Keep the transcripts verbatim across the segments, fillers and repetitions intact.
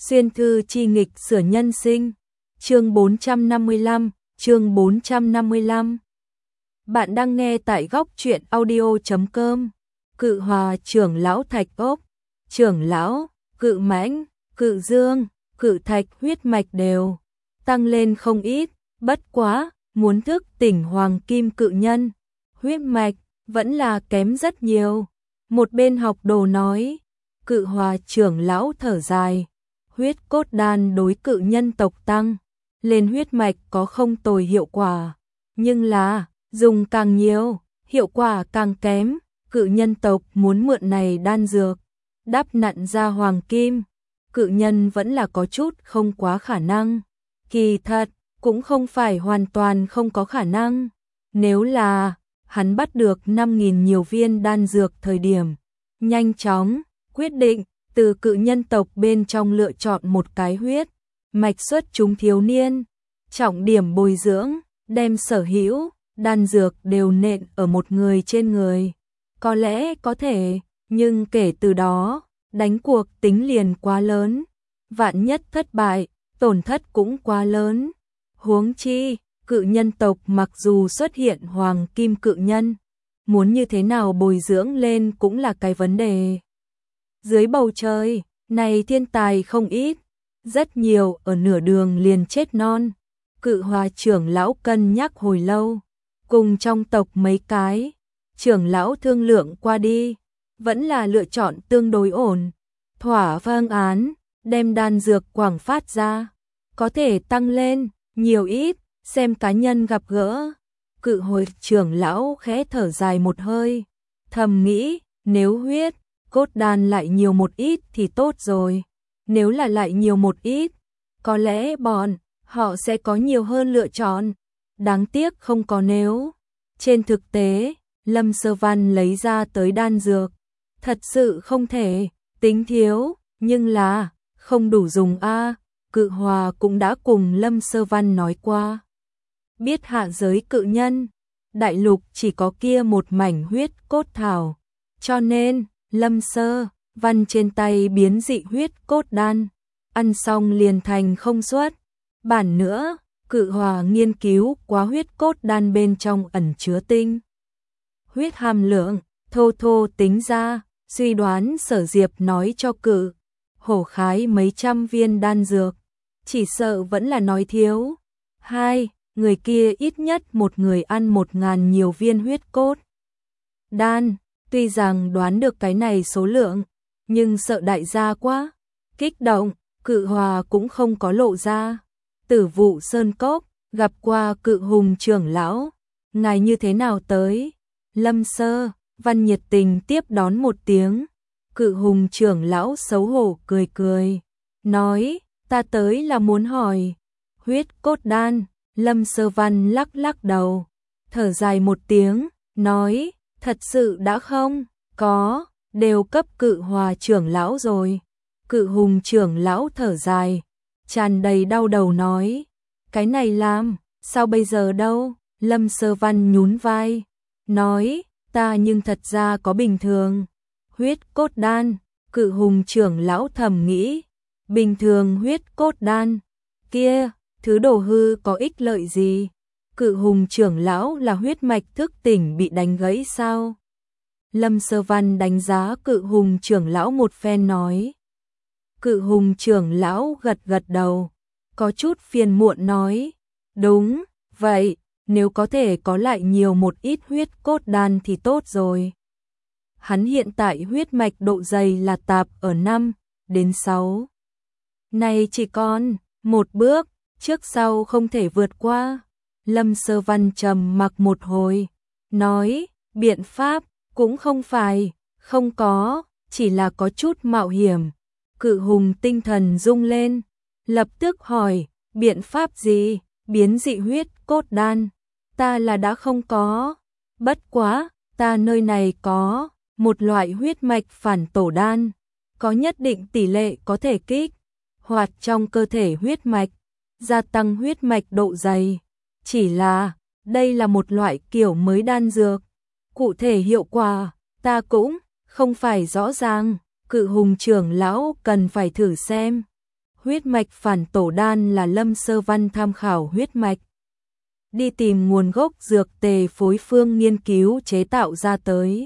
Xuyên thư chi nghịch sửa nhân sinh. Chương bốn trăm năm mươi lăm, chương bốn trăm năm mươi lăm. Bạn đang nghe tại góc truyện audio chấm com. Cự Hòa trưởng lão Thạch Ốc, trưởng lão, Cự Mãnh, Cự Dương, Cự Thạch huyết mạch đều tăng lên không ít, bất quá, muốn thức tỉnh hoàng kim cự nhân, huyết mạch vẫn là kém rất nhiều. Một bên học đồ nói, Cự Hòa trưởng lão thở dài, huyết cốt đan đối cự nhân tộc tăng lên huyết mạch có không tồi hiệu quả, nhưng là dùng càng nhiều, hiệu quả càng kém. Cự nhân tộc muốn mượn này đan dược đắp nặn ra hoàng kim, cự nhân vẫn là có chút không quá khả năng. Kỳ thật, cũng không phải hoàn toàn không có khả năng. Nếu là hắn bắt được năm nghìn nhiều viên đan dược thời điểm, nhanh chóng quyết định từ cự nhân tộc bên trong lựa chọn một cái huyết mạch xuất chúng thiếu niên, trọng điểm bồi dưỡng, đem sở hữu đan dược đều nện ở một người trên người. Có lẽ có thể, nhưng kể từ đó, đánh cuộc tính liền quá lớn. Vạn nhất thất bại, tổn thất cũng quá lớn. Huống chi, cự nhân tộc mặc dù xuất hiện hoàng kim cự nhân, muốn như thế nào bồi dưỡng lên cũng là cái vấn đề. Dưới bầu trời, này thiên tài không ít, rất nhiều ở nửa đường liền chết non. Cự Hòa trưởng lão cân nhắc hồi lâu, cùng trong tộc mấy cái trưởng lão thương lượng qua đi, vẫn là lựa chọn tương đối ổn, thỏa phương án, đem đan dược quảng phát ra, có thể tăng lên, nhiều ít, xem cá nhân gặp gỡ. Cự Hồi trưởng lão khẽ thở dài một hơi, thầm nghĩ, nếu huyết cốt đan lại nhiều một ít thì tốt rồi, nếu là lại nhiều một ít, có lẽ bọn họ sẽ có nhiều hơn lựa chọn, đáng tiếc không có nếu. Trên thực tế, Lâm Sơ Văn lấy ra tới đan dược, thật sự không thể tính thiếu, nhưng là không đủ dùng a. Cự Hòa cũng đã cùng Lâm Sơ Văn nói qua, biết hạ giới cự nhân đại lục chỉ có kia một mảnh huyết cốt thảo, cho nên Lâm Sơ Văn trên tay biến dị huyết cốt đan, ăn xong liền thành không xuất bản nữa. Cự Hòa nghiên cứu quá huyết cốt đan bên trong ẩn chứa tinh huyết hàm lượng, thô thô tính ra, suy đoán Sở Diệp nói cho Cự Hổ khái mấy trăm viên đan dược, chỉ sợ vẫn là nói thiếu. Hai, người kia ít nhất một người ăn một ngàn nhiều viên huyết cốt đan, tuy rằng đoán được cái này số lượng, nhưng sợ đại gia quá kích động, Cự Hòa cũng không có lộ ra. Tử Vụ Sơn Cốc, gặp qua Cự Hùng trưởng lão, ngài như thế nào tới? Lâm Sơ Văn nhiệt tình tiếp đón một tiếng. Cự Hùng trưởng lão xấu hổ cười cười, nói, ta tới là muốn hỏi huyết cốt đan. Lâm Sơ Văn lắc lắc đầu, thở dài một tiếng, nói, thật sự đã không có, đều cấp Cự Hòa trưởng lão rồi. Cự Hùng trưởng lão thở dài, tràn đầy đau đầu nói, cái này làm sao bây giờ đâu? Lâm Sơ Văn nhún vai, nói, ta nhưng thật ra có bình thường huyết cốt đan. Cự Hùng trưởng lão thầm nghĩ, bình thường huyết cốt đan kia, thứ đồ hư có ích lợi gì? Cự Hùng trưởng lão là huyết mạch thức tỉnh bị đánh gãy sao? Lâm Sơ Văn đánh giá Cự Hùng trưởng lão một phen nói. Cự Hùng trưởng lão gật gật đầu, có chút phiền muộn nói, đúng, vậy, nếu có thể có lại nhiều một ít huyết cốt đan thì tốt rồi. Hắn hiện tại huyết mạch độ dày là tạp ở năm đến sáu. Này chỉ còn một bước, trước sau không thể vượt qua. Lâm Sơ Văn trầm mặc một hồi, nói, biện pháp cũng không phải không có, chỉ là có chút mạo hiểm. Cự Hùng tinh thần rung lên, lập tức hỏi, biện pháp gì? Biến dị huyết cốt đan, ta là đã không có, bất quá, ta nơi này có một loại huyết mạch phản tổ đan, có nhất định tỷ lệ có thể kích hoạt trong cơ thể huyết mạch, gia tăng huyết mạch độ dày. Chỉ là, đây là một loại kiểu mới đan dược, cụ thể hiệu quả, ta cũng không phải rõ ràng. Cự Hùng trưởng lão cần phải thử xem. Huyết mạch phản tổ đan là Lâm Sơ Văn tham khảo huyết mạch, đi tìm nguồn gốc dược tề phối phương nghiên cứu chế tạo ra tới.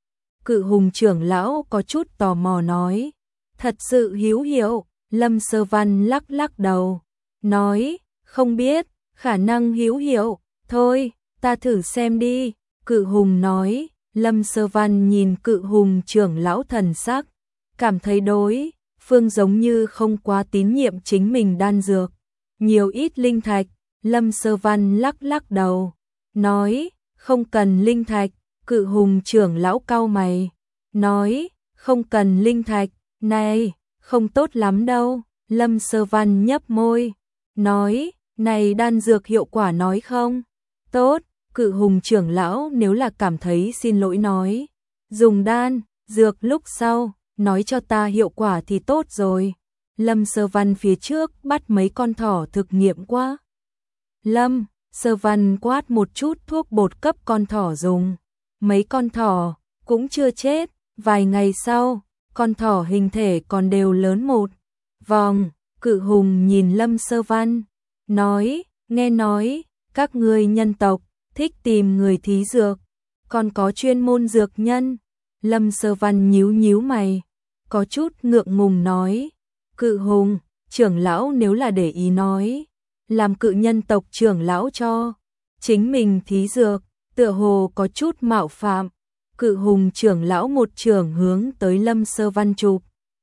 Cự Hùng trưởng lão có chút tò mò nói, thật sự hữu hiệu. Lâm Sơ Văn lắc lắc đầu, nói, không biết, khả năng hữu hiệu, thôi, ta thử xem đi. Cự Hùng nói. Lâm Sơ Văn nhìn Cự Hùng trưởng lão thần sắc, cảm thấy đối phương giống như không quá tín nhiệm chính mình đan dược. Nhiều ít linh thạch. Lâm Sơ Văn lắc lắc đầu, nói, không cần linh thạch. Cự Hùng trưởng lão cau mày, nói, không cần linh thạch, này, không tốt lắm đâu. Lâm Sơ Văn nhấp môi, nói, này đan dược hiệu quả nói không? Tốt. Cự Hùng trưởng lão nếu là cảm thấy xin lỗi nói, dùng đan, dược lúc sau, nói cho ta hiệu quả thì tốt rồi. Lâm Sơ Văn phía trước bắt mấy con thỏ thực nghiệm quá. Lâm Sơ Văn quát một chút thuốc bột cấp con thỏ dùng. Mấy con thỏ cũng chưa chết, vài ngày sau, con thỏ hình thể còn đều lớn một vòng. Cự Hùng nhìn Lâm Sơ Văn, nói, nghe nói, các ngươi nhân tộc thích tìm người thí dược, còn có chuyên môn dược nhân. Lâm Sơ Văn nhíu nhíu mày, có chút ngượng ngùng nói, Cự Hùng trưởng lão nếu là để ý nói, làm cự nhân tộc trưởng lão cho chính mình thí dược, tựa hồ có chút mạo phạm. Cự Hùng trưởng lão một trường hướng tới Lâm Sơ Văn chụp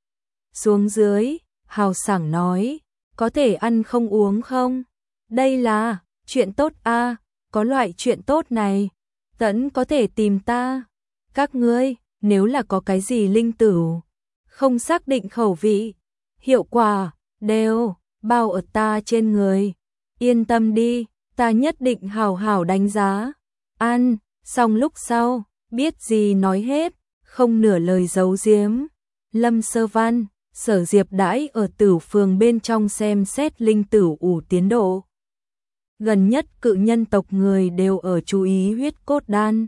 xuống dưới, hào sảng nói, có thể ăn không uống không? Đây là chuyện tốt a, có loại chuyện tốt này, tẫn có thể tìm ta. Các ngươi, nếu là có cái gì linh tửu, không xác định khẩu vị, hiệu quả, đều bao ở ta trên người. Yên tâm đi, ta nhất định hảo hảo đánh giá. Ăn, xong lúc sau, biết gì nói hết, không nửa lời giấu giếm. Lâm Sơ Văn, Sở Diệp đãi ở Tử Phường bên trong xem xét linh tửu ủ tiến độ. Gần nhất cự nhân tộc người đều ở chú ý huyết cốt đan.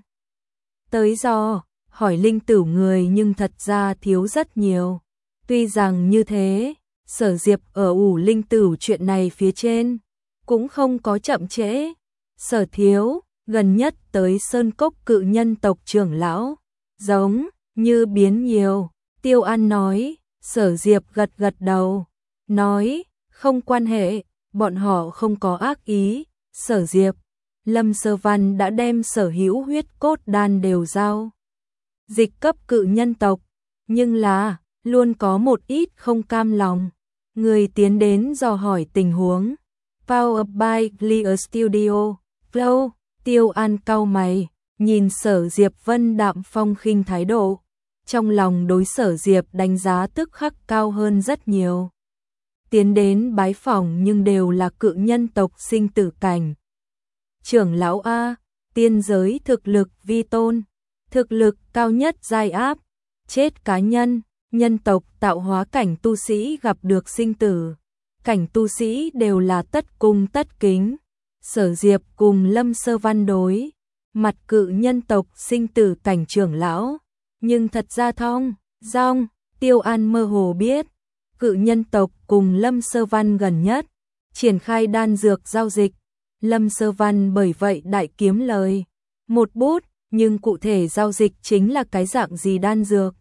Tới do, hỏi linh tửu người nhưng thật ra thiếu rất nhiều. Tuy rằng như thế, Sở Diệp ở ủ linh tửu chuyện này phía trên, cũng không có chậm trễ. Sở thiếu, gần nhất tới sơn cốc cự nhân tộc trưởng lão, giống như biến nhiều. Tiêu An nói. Sở Diệp gật gật đầu, nói, không quan hệ, bọn họ không có ác ý. Sở Diệp, Lâm Sơ Văn đã đem sở hữu huyết cốt đan đều giao dịch cấp cự nhân tộc, nhưng là, luôn có một ít không cam lòng. Người tiến đến dò hỏi tình huống. Power by Clear Studio, Flow. Tiêu An cau mày, nhìn Sở Diệp Vân đạm phong khinh thái độ. Trong lòng đối Sở Diệp đánh giá tức khắc cao hơn rất nhiều. Tiến đến bái phỏng nhưng đều là cự nhân tộc sinh tử cảnh. Trưởng lão A, tiên giới thực lực vi tôn, thực lực cao nhất giai áp, chết cá nhân, nhân tộc tạo hóa cảnh tu sĩ gặp được sinh tử. Cảnh tu sĩ đều là tất cung tất kính. Sở Diệp cùng Lâm Sơ Văn đối mặt cự nhân tộc sinh tử cảnh trưởng lão. Nhưng thật ra thong, dong, Tiêu An mơ hồ biết, cự nhân tộc cùng Lâm Sơ Văn gần nhất, triển khai đan dược giao dịch. Lâm Sơ Văn bởi vậy đại kiếm lời một bút, nhưng cụ thể giao dịch chính là cái dạng gì đan dược.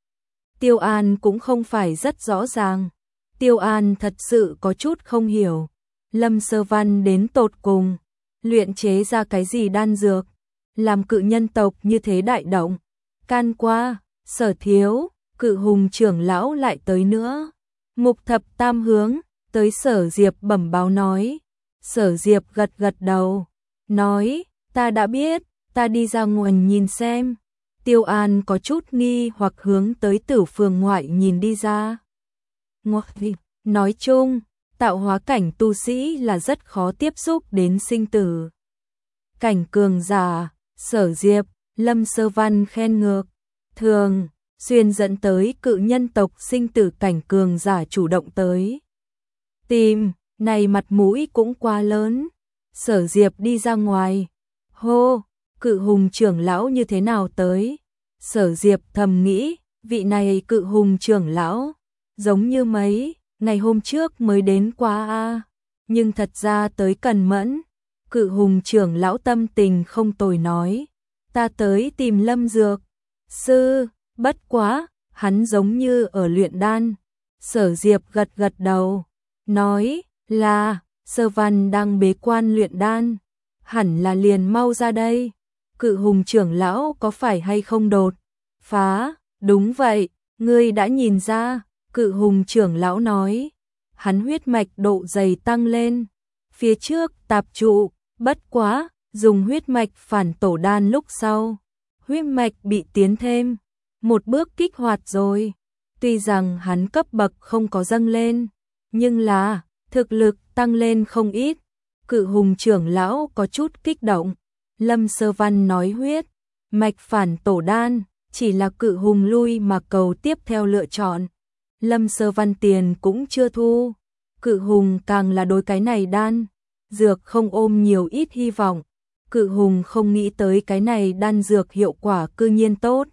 Tiêu An cũng không phải rất rõ ràng. Tiêu An thật sự có chút không hiểu. Lâm Sơ Văn đến tột cùng, luyện chế ra cái gì đan dược, làm cự nhân tộc như thế đại động. Can qua, Sở thiếu, Cự Hùng trưởng lão lại tới nữa. Mục thập tam hướng, tới Sở Diệp bẩm báo nói. Sở Diệp gật gật đầu, nói, ta đã biết, ta đi ra ngoài nhìn xem. Tiêu An có chút nghi hoặc hướng tới Tử Phường ngoại nhìn đi ra. Ngoài, nói chung, tạo hóa cảnh tu sĩ là rất khó tiếp xúc đến sinh tử cảnh cường giả. Sở Diệp, Lâm Sơ Văn khen ngược, thường xuyên dẫn tới cự nhân tộc sinh tử cảnh cường giả chủ động tới tìm, này mặt mũi cũng quá lớn. Sở Diệp đi ra ngoài, hô, Cự Hùng trưởng lão như thế nào tới? Sở Diệp thầm nghĩ, vị này Cự Hùng trưởng lão giống như mấy ngày hôm trước mới đến qua a, nhưng thật ra tới Cần Mẫn. Cự Hùng trưởng lão tâm tình không tồi nói, ta tới tìm Lâm Dược sư, bất quá, hắn giống như ở luyện đan. Sở Diệp gật gật đầu, nói là Sơ Văn đang bế quan luyện đan, hẳn là liền mau ra đây. Cự Hùng trưởng lão có phải hay không đột phá? Đúng vậy, ngươi đã nhìn ra. Cự Hùng trưởng lão nói, hắn huyết mạch độ dày tăng lên, phía trước tạp trụ, bất quá, dùng huyết mạch phản tổ đan lúc sau, huyết mạch bị tiến thêm một bước kích hoạt rồi. Tuy rằng hắn cấp bậc không có dâng lên, nhưng là thực lực tăng lên không ít. Cự Hùng trưởng lão có chút kích động. Lâm Sơ Văn nói huyết mạch phản tổ đan chỉ là Cự Hùng lui mà cầu tiếp theo lựa chọn. Lâm Sơ Văn tiền cũng chưa thu, Cự Hùng càng là đối cái này đan dược không ôm nhiều ít hy vọng. Cự Hùng không nghĩ tới cái này đan dược hiệu quả cư nhiên tốt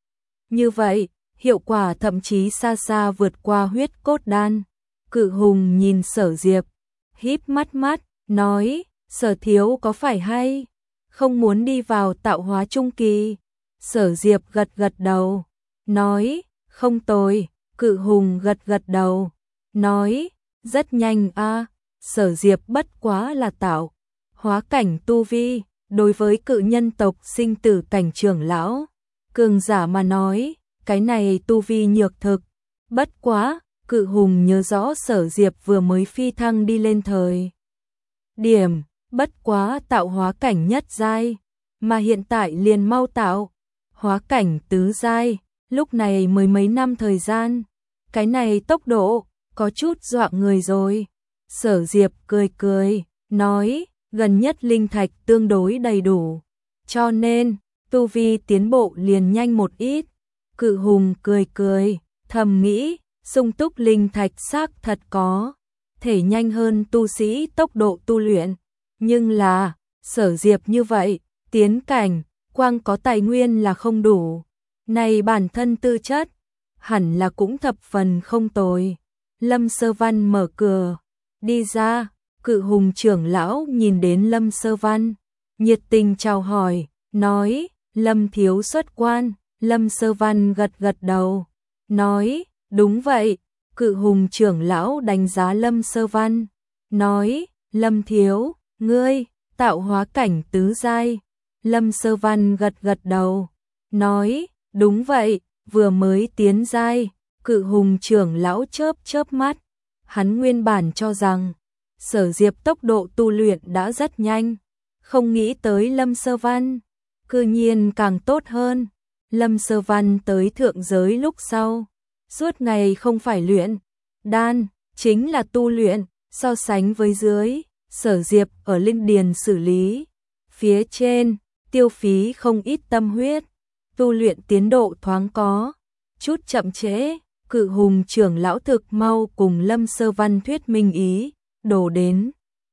như vậy, hiệu quả thậm chí xa xa vượt qua huyết cốt đan. Cự Hùng nhìn Sở Diệp, híp mắt mắt, nói, Sở thiếu có phải hay không muốn đi vào tạo hóa trung kỳ? Sở Diệp gật gật đầu, nói, không tồi. Cự Hùng gật gật đầu, nói, rất nhanh a. Sở Diệp bất quá là tạo hóa cảnh tu vi, đối với cự nhân tộc sinh tử cảnh trưởng lão cường giả mà nói, cái này tu vi nhược thực. Bất quá, Cự Hùng nhớ rõ Sở Diệp vừa mới phi thăng đi lên thời điểm, bất quá tạo hóa cảnh nhất giai, mà hiện tại liền mau tạo hóa cảnh tứ giai, lúc này mới mấy năm thời gian, cái này tốc độ có chút dọa người rồi. Sở Diệp cười cười, nói, gần nhất linh thạch tương đối đầy đủ, cho nên tu vi tiến bộ liền nhanh một ít. Cự Hùng cười cười, thầm nghĩ, sung túc linh thạch xác thật có thể nhanh hơn tu sĩ tốc độ tu luyện, nhưng là Sở Diệp như vậy, tiến cảnh quang có tài nguyên là không đủ, này bản thân tư chất hẳn là cũng thập phần không tồi. Lâm Sơ Văn mở cửa đi ra, Cự Hùng trưởng lão nhìn đến Lâm Sơ Văn, nhiệt tình chào hỏi, nói, Lâm thiếu xuất quan. Lâm Sơ Văn gật gật đầu, nói, đúng vậy. Cự Hùng trưởng lão đánh giá Lâm Sơ Văn, nói, Lâm thiếu, ngươi tạo hóa cảnh tứ giai. Lâm Sơ Văn gật gật đầu, nói, đúng vậy, vừa mới tiến giai. Cự Hùng trưởng lão chớp chớp mắt, hắn nguyên bản cho rằng Sở Diệp tốc độ tu luyện đã rất nhanh, không nghĩ tới Lâm Sơ Văn cư nhiên càng tốt hơn. Lâm Sơ Văn tới thượng giới lúc sau, suốt ngày không phải luyện đan, chính là tu luyện. So sánh với dưới, Sở Diệp ở linh điền xử lý phía trên, tiêu phí không ít tâm huyết, tu luyện tiến độ thoáng có chút chậm trễ. Cự Hùng trưởng lão thực mau cùng Lâm Sơ Văn thuyết minh ý đồ đến.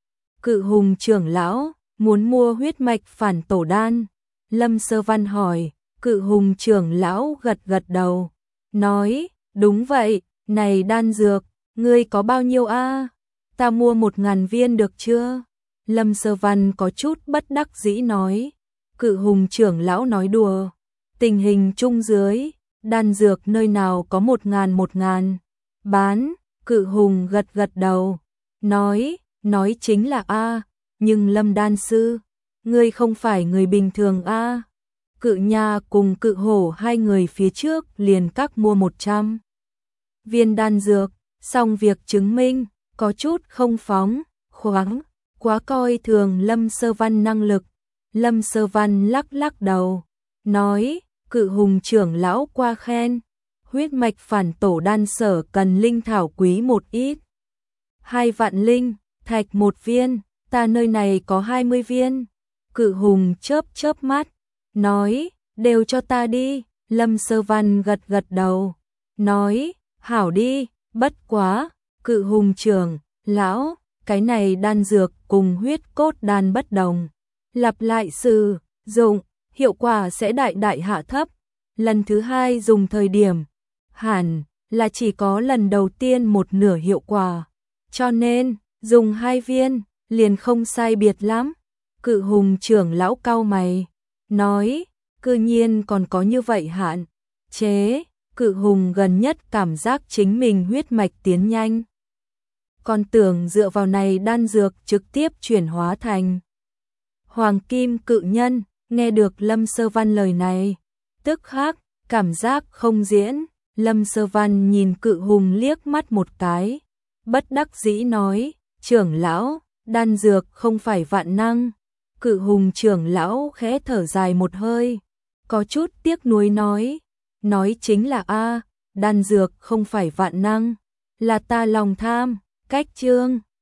Cự Hùng trưởng lão muốn mua huyết mạch phản tổ đan. Lâm Sơ Văn hỏi, Cự Hùng trưởng lão gật gật đầu, nói, đúng vậy, này đan dược, ngươi có bao nhiêu a? Ta mua một ngàn viên được chưa? Lâm Sơ Văn có chút bất đắc dĩ nói. Cự Hùng trưởng lão nói đùa, tình hình chung dưới, đan dược nơi nào có một ngàn một ngàn bán. Cự Hùng gật gật đầu, nói, nói chính là a, nhưng Lâm đan sư, ngươi không phải người bình thường a. Cự Nha cùng Cự Hổ hai người phía trước liền các mua một trăm viên đan dược, xong việc chứng minh có chút không phóng khoáng, quá coi thường Lâm Sơ Văn năng lực. Lâm Sơ Văn lắc lắc đầu, nói, Cự Hùng trưởng lão qua khen, huyết mạch phản tổ đan sở cần linh thảo quý một ít, hai vạn linh thạch một viên, ta nơi này có hai mươi viên. Cự Hùng chớp chớp mắt, nói, đều cho ta đi. Lâm Sơ Văn gật gật đầu, nói, hảo đi. Bất quá, Cự Hùng trưởng lão, cái này đan dược cùng huyết cốt đan bất đồng, lặp lại sử dụng, hiệu quả sẽ đại đại hạ thấp. Lần thứ hai dùng thời điểm, hẳn là chỉ có lần đầu tiên một nửa hiệu quả, cho nên dùng hai viên liền không sai biệt lắm. Cự Hùng trưởng lão cau mày, nói, cư nhiên còn có như vậy hạn chế. Cự Hùng gần nhất cảm giác chính mình huyết mạch tiến nhanh, còn tưởng dựa vào này đan dược trực tiếp chuyển hóa thành Hoàng Kim Cự Nhân. Nghe được Lâm Sơ Văn lời này, tức khắc cảm giác không diễn. Lâm Sơ Văn nhìn Cự Hùng liếc mắt một cái, bất đắc dĩ nói, trưởng lão, đan dược không phải vạn năng. Cự Hùng trưởng lão khẽ thở dài một hơi, có chút tiếc nuối nói, nói chính là a, đan dược không phải vạn năng, là ta lòng tham. Cách chương